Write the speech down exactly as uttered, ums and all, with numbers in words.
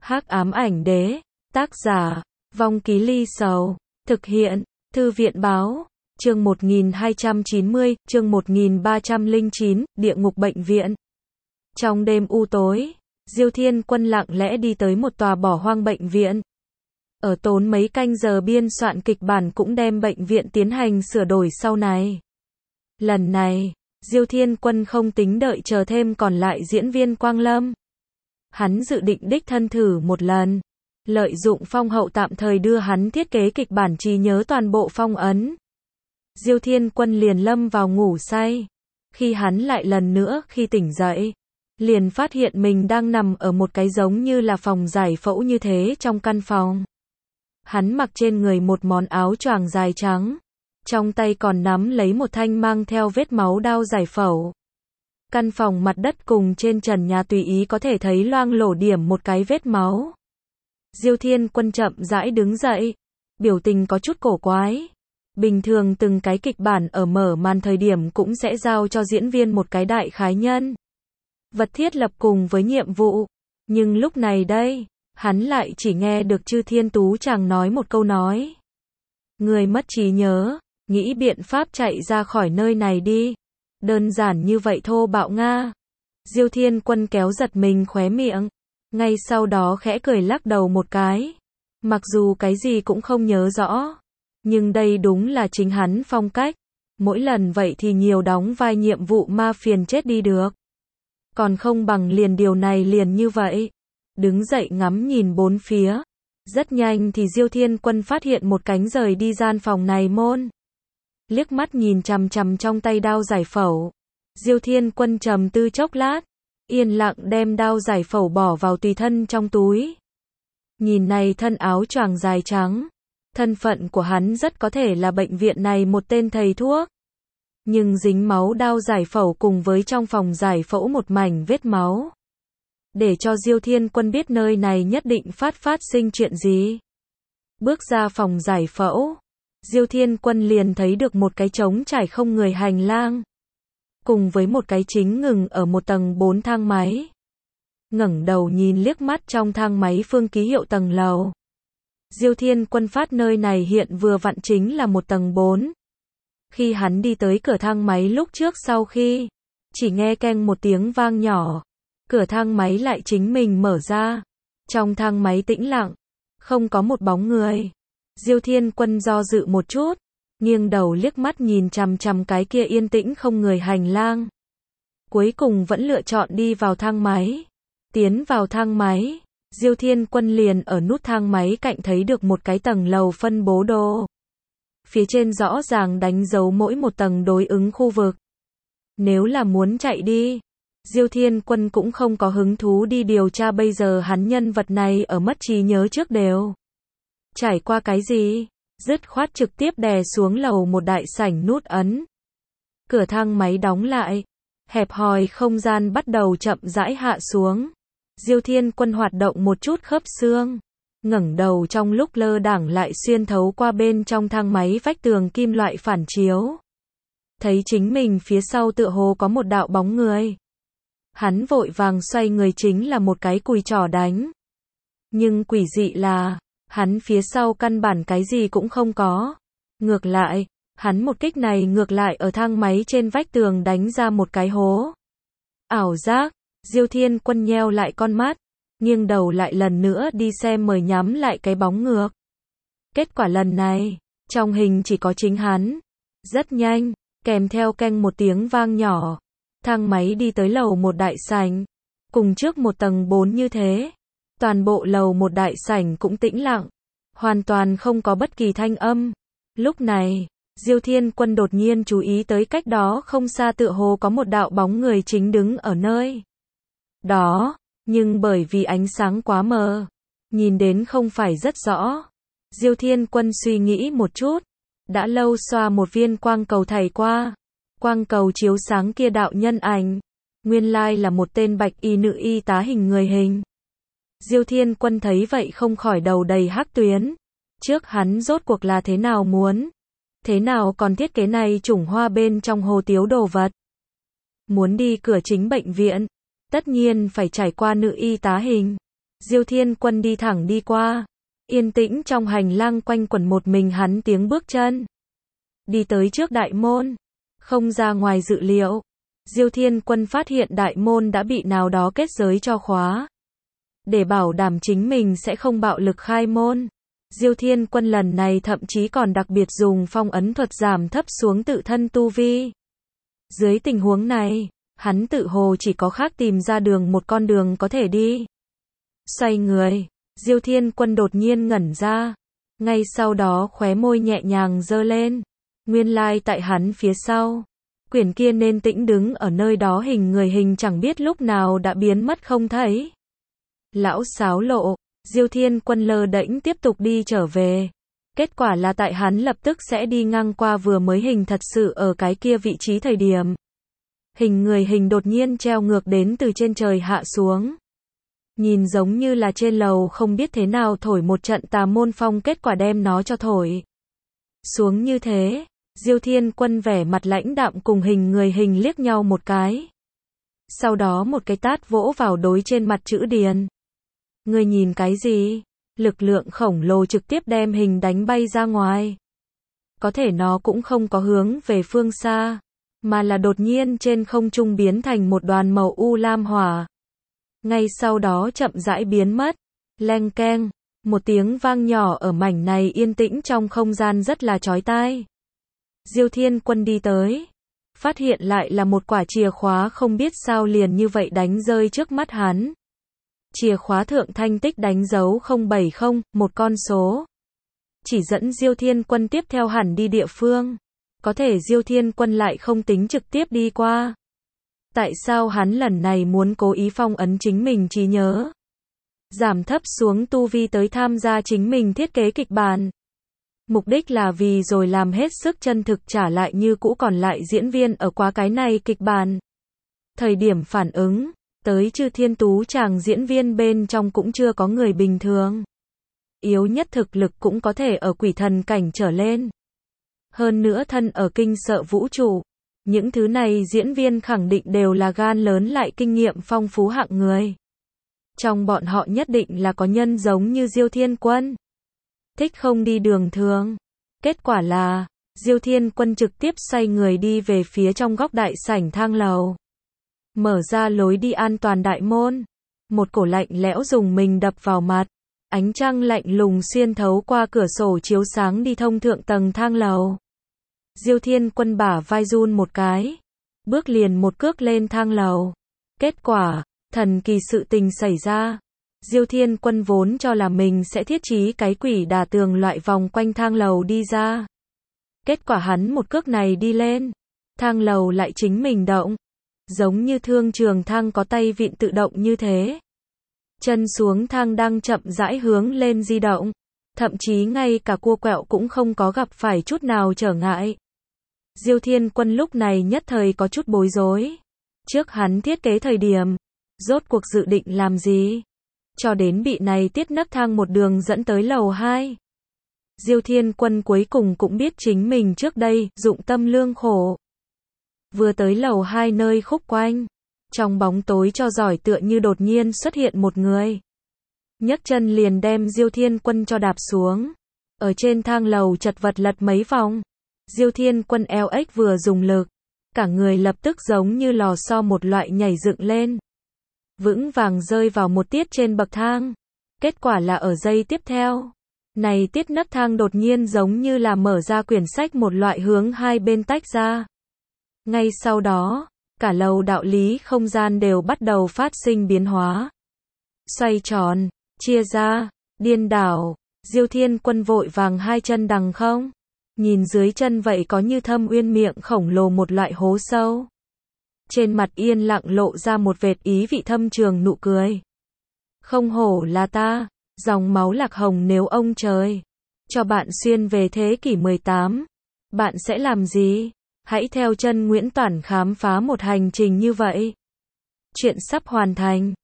Hắc ám ảnh đế, tác giả, Vong Ký Ly Sầu, thực hiện, Thư viện báo, chương một nghìn hai trăm chín mươi, chương một nghìn ba trăm lẻ chín, địa ngục bệnh viện. Trong đêm u tối, Diêu Thiên Quân lặng lẽ đi tới một tòa bỏ hoang bệnh viện. Ở tốn mấy canh giờ biên soạn kịch bản cũng đem bệnh viện tiến hành sửa đổi sau này. Lần này, Diêu Thiên Quân không tính đợi chờ thêm còn lại diễn viên Quang Lâm. Hắn dự định đích thân thử một lần, lợi dụng phong hậu tạm thời đưa hắn thiết kế kịch bản trí nhớ toàn bộ phong ấn. Diêu Thiên Quân liền lâm vào ngủ say. Khi hắn lại lần nữa khi tỉnh dậy, liền phát hiện mình đang nằm ở một cái giống như là phòng giải phẫu như thế trong căn phòng. Hắn mặc trên người một món áo choàng dài trắng, trong tay còn nắm lấy một thanh mang theo vết máu đao giải phẫu. Căn phòng mặt đất cùng trên trần nhà tùy ý có thể thấy loang lổ điểm một cái vết máu. Diêu Thiên Quân chậm rãi đứng dậy, biểu tình có chút cổ quái. Bình thường từng cái kịch bản ở mở màn thời điểm cũng sẽ giao cho diễn viên một cái đại khái nhân vật thiết lập cùng với nhiệm vụ. Nhưng lúc này đây, hắn lại chỉ nghe được Chư Thiên Tú chàng nói một câu nói. Người mất trí nhớ, nghĩ biện pháp chạy ra khỏi nơi này đi. Đơn giản như vậy thô bạo Nga. Diêu Thiên Quân kéo giật mình khóe miệng, ngay sau đó khẽ cười lắc đầu một cái. Mặc dù cái gì cũng không nhớ rõ, nhưng đây đúng là chính hắn phong cách. Mỗi lần vậy thì nhiều đóng vai nhiệm vụ ma phiền chết đi được. Còn không bằng liền điều này liền như vậy. Đứng dậy ngắm nhìn bốn phía. Rất nhanh thì Diêu Thiên Quân phát hiện một cánh rời đi gian phòng này môn. Liếc mắt nhìn chằm chằm trong tay đao giải phẫu. Diêu Thiên Quân trầm tư chốc lát, yên lặng đem đao giải phẫu bỏ vào tùy thân trong túi. Nhìn này thân áo choàng dài trắng, thân phận của hắn rất có thể là bệnh viện này một tên thầy thuốc. Nhưng dính máu đao giải phẫu cùng với trong phòng giải phẫu một mảnh vết máu, để cho Diêu Thiên Quân biết nơi này nhất định phát phát sinh chuyện gì. Bước ra phòng giải phẫu, Diêu Thiên Quân liền thấy được một cái trống trải không người hành lang, cùng với một cái chính ngừng ở một tầng bốn thang máy. Ngẩng đầu nhìn liếc mắt trong thang máy phương ký hiệu tầng lầu. Diêu Thiên Quân phát nơi này hiện vừa vặn chính là một tầng bốn. Khi hắn đi tới cửa thang máy lúc trước sau khi, chỉ nghe keng một tiếng vang nhỏ, cửa thang máy lại chính mình mở ra. Trong thang máy tĩnh lặng, không có một bóng người. Diêu Thiên Quân do dự một chút, nghiêng đầu liếc mắt nhìn chằm chằm cái kia yên tĩnh không người hành lang. Cuối cùng vẫn lựa chọn đi vào thang máy. Tiến vào thang máy, Diêu Thiên Quân liền ở nút thang máy cạnh thấy được một cái tầng lầu phân bố đồ. Phía trên rõ ràng đánh dấu mỗi một tầng đối ứng khu vực. Nếu là muốn chạy đi, Diêu Thiên Quân cũng không có hứng thú đi điều tra bây giờ hắn nhân vật này ở mất trí nhớ trước đều trải qua cái gì, dứt khoát trực tiếp đè xuống lầu một đại sảnh nút ấn. Cửa thang máy đóng lại, hẹp hòi không gian bắt đầu chậm rãi hạ xuống. Diêu Thiên Quân hoạt động một chút khớp xương, ngẩng đầu trong lúc lơ đãng lại xuyên thấu qua bên trong thang máy vách tường kim loại phản chiếu. Thấy chính mình phía sau tựa hồ có một đạo bóng người. Hắn vội vàng xoay người chính là một cái cùi chỏ đánh. Nhưng quỷ dị là, hắn phía sau căn bản cái gì cũng không có. Ngược lại, hắn một kích này ngược lại ở thang máy trên vách tường đánh ra một cái hố. Ảo giác, Diêu Thiên Quân nheo lại con mắt, nghiêng đầu lại lần nữa đi xem mời nhắm lại cái bóng ngược. Kết quả lần này, trong hình chỉ có chính hắn. Rất nhanh, kèm theo keng một tiếng vang nhỏ, thang máy đi tới lầu một đại sảnh, cùng trước một tầng bốn như thế. Toàn bộ lầu một đại sảnh cũng tĩnh lặng, hoàn toàn không có bất kỳ thanh âm. Lúc này, Diêu Thiên Quân đột nhiên chú ý tới cách đó không xa tựa hồ có một đạo bóng người chính đứng ở nơi đó, nhưng bởi vì ánh sáng quá mờ, nhìn đến không phải rất rõ. Diêu Thiên Quân suy nghĩ một chút, đã lâu xoa một viên quang cầu thảy qua, quang cầu chiếu sáng kia đạo nhân ảnh, nguyên lai là một tên bạch y nữ y tá hình người hình. Diêu Thiên Quân thấy vậy không khỏi đầu đầy hắc tuyến. Trước hắn rốt cuộc là thế nào muốn? Thế nào còn thiết kế này chủng hoa bên trong hồ tiếu đồ vật? Muốn đi cửa chính bệnh viện, tất nhiên phải trải qua nữ y tá hình. Diêu Thiên Quân đi thẳng đi qua. Yên tĩnh trong hành lang quanh quẩn một mình hắn tiếng bước chân. Đi tới trước đại môn. Không ra ngoài dự liệu. Diêu Thiên Quân phát hiện đại môn đã bị nào đó kết giới cho khóa. Để bảo đảm chính mình sẽ không bạo lực khai môn, Diêu Thiên Quân lần này thậm chí còn đặc biệt dùng phong ấn thuật giảm thấp xuống tự thân tu vi. Dưới tình huống này, hắn tự hồ chỉ có khác tìm ra đường một con đường có thể đi. Xoay người, Diêu Thiên Quân đột nhiên ngẩn ra. Ngay sau đó khóe môi nhẹ nhàng giơ lên. Nguyên lai tại hắn phía sau. Quyển kia nên tĩnh đứng ở nơi đó hình người hình chẳng biết lúc nào đã biến mất không thấy. Lão xáo lộ, Diêu Thiên Quân lơ đễnh tiếp tục đi trở về. Kết quả là tại hắn lập tức sẽ đi ngang qua vừa mới hình thật sự ở cái kia vị trí thời điểm. Hình người hình đột nhiên treo ngược đến từ trên trời hạ xuống. Nhìn giống như là trên lầu không biết thế nào thổi một trận tà môn phong, kết quả đem nó cho thổi xuống như thế. Diêu Thiên Quân vẻ mặt lãnh đạm cùng hình người hình liếc nhau một cái. Sau đó một cái tát vỗ vào đối trên mặt chữ điền. Ngươi nhìn cái gì? Lực lượng khổng lồ trực tiếp đem hình đánh bay ra ngoài. Có thể nó cũng không có hướng về phương xa, mà là đột nhiên trên không trung biến thành một đoàn màu u lam hỏa. Ngay sau đó chậm rãi biến mất. Leng keng, một tiếng vang nhỏ ở mảnh này yên tĩnh trong không gian rất là chói tai. Diêu Thiên Quân đi tới, phát hiện lại là một quả chìa khóa không biết sao liền như vậy đánh rơi trước mắt hắn. Chìa khóa thượng thanh tích đánh dấu không bảy không, một con số. Chỉ dẫn Diêu Thiên Quân tiếp theo hẳn đi địa phương. Có thể Diêu Thiên Quân lại không tính trực tiếp đi qua. Tại sao hắn lần này muốn cố ý phong ấn chính mình trí nhớ? Giảm thấp xuống tu vi tới tham gia chính mình thiết kế kịch bản. Mục đích là vì rồi làm hết sức chân thực trả lại như cũ còn lại diễn viên ở qua cái này kịch bản. Thời điểm phản ứng, tới Chư Thiên Tú chàng diễn viên bên trong cũng chưa có người bình thường. Yếu nhất thực lực cũng có thể ở quỷ thần cảnh trở lên. Hơn nữa thân ở kinh sợ vũ trụ. Những thứ này diễn viên khẳng định đều là gan lớn lại kinh nghiệm phong phú hạng người. Trong bọn họ nhất định là có nhân giống như Diêu Thiên Quân. Thích không đi đường thường. Kết quả là, Diêu Thiên Quân trực tiếp xoay người đi về phía trong góc đại sảnh thang lầu. Mở ra lối đi an toàn đại môn. Một cổ lạnh lẽo dùng mình đập vào mặt. Ánh trăng lạnh lùng xuyên thấu qua cửa sổ chiếu sáng đi thông thượng tầng thang lầu. Diêu Thiên Quân bả vai run một cái. Bước liền một cước lên thang lầu. Kết quả, thần kỳ sự tình xảy ra. Diêu Thiên Quân vốn cho là mình sẽ thiết trí cái quỷ đà tường loại vòng quanh thang lầu đi ra. Kết quả hắn một cước này đi lên. Thang lầu lại chính mình động. Giống như thương trường thang có tay vịn tự động như thế. Chân xuống thang đang chậm rãi hướng lên di động. Thậm chí ngay cả cua quẹo cũng không có gặp phải chút nào trở ngại. Diêu Thiên Quân lúc này nhất thời có chút bối rối. Trước hắn thiết kế thời điểm, rốt cuộc dự định làm gì? Cho đến bị này tiết nấc thang một đường dẫn tới lầu hai. Diêu Thiên Quân cuối cùng cũng biết chính mình trước đây, dụng tâm lương khổ. Vừa tới lầu hai nơi khúc quanh. Trong bóng tối cho giỏi tựa như đột nhiên xuất hiện một người. Nhấc chân liền đem Diêu Thiên Quân cho đạp xuống. Ở trên thang lầu chật vật lật mấy vòng. Diêu Thiên Quân eo ếch vừa dùng lực. Cả người lập tức giống như lò xo một loại nhảy dựng lên. Vững vàng rơi vào một tiết trên bậc thang. Kết quả là ở giây tiếp theo. Này tiết nấc thang đột nhiên giống như là mở ra quyển sách một loại hướng hai bên tách ra. Ngay sau đó, cả lầu đạo lý không gian đều bắt đầu phát sinh biến hóa. Xoay tròn, chia ra, điên đảo, Diêu Thiên Quân vội vàng hai chân đằng không. Nhìn dưới chân vậy có như thâm uyên miệng khổng lồ một loại hố sâu. Trên mặt yên lặng lộ ra một vệt ý vị thâm trường nụ cười. Không hổ là ta, dòng máu lạc hồng nếu ông trời cho bạn xuyên về thế kỷ mười tám, bạn sẽ làm gì? Hãy theo chân Nguyễn Toản khám phá một hành trình như vậy. Chuyện sắp hoàn thành.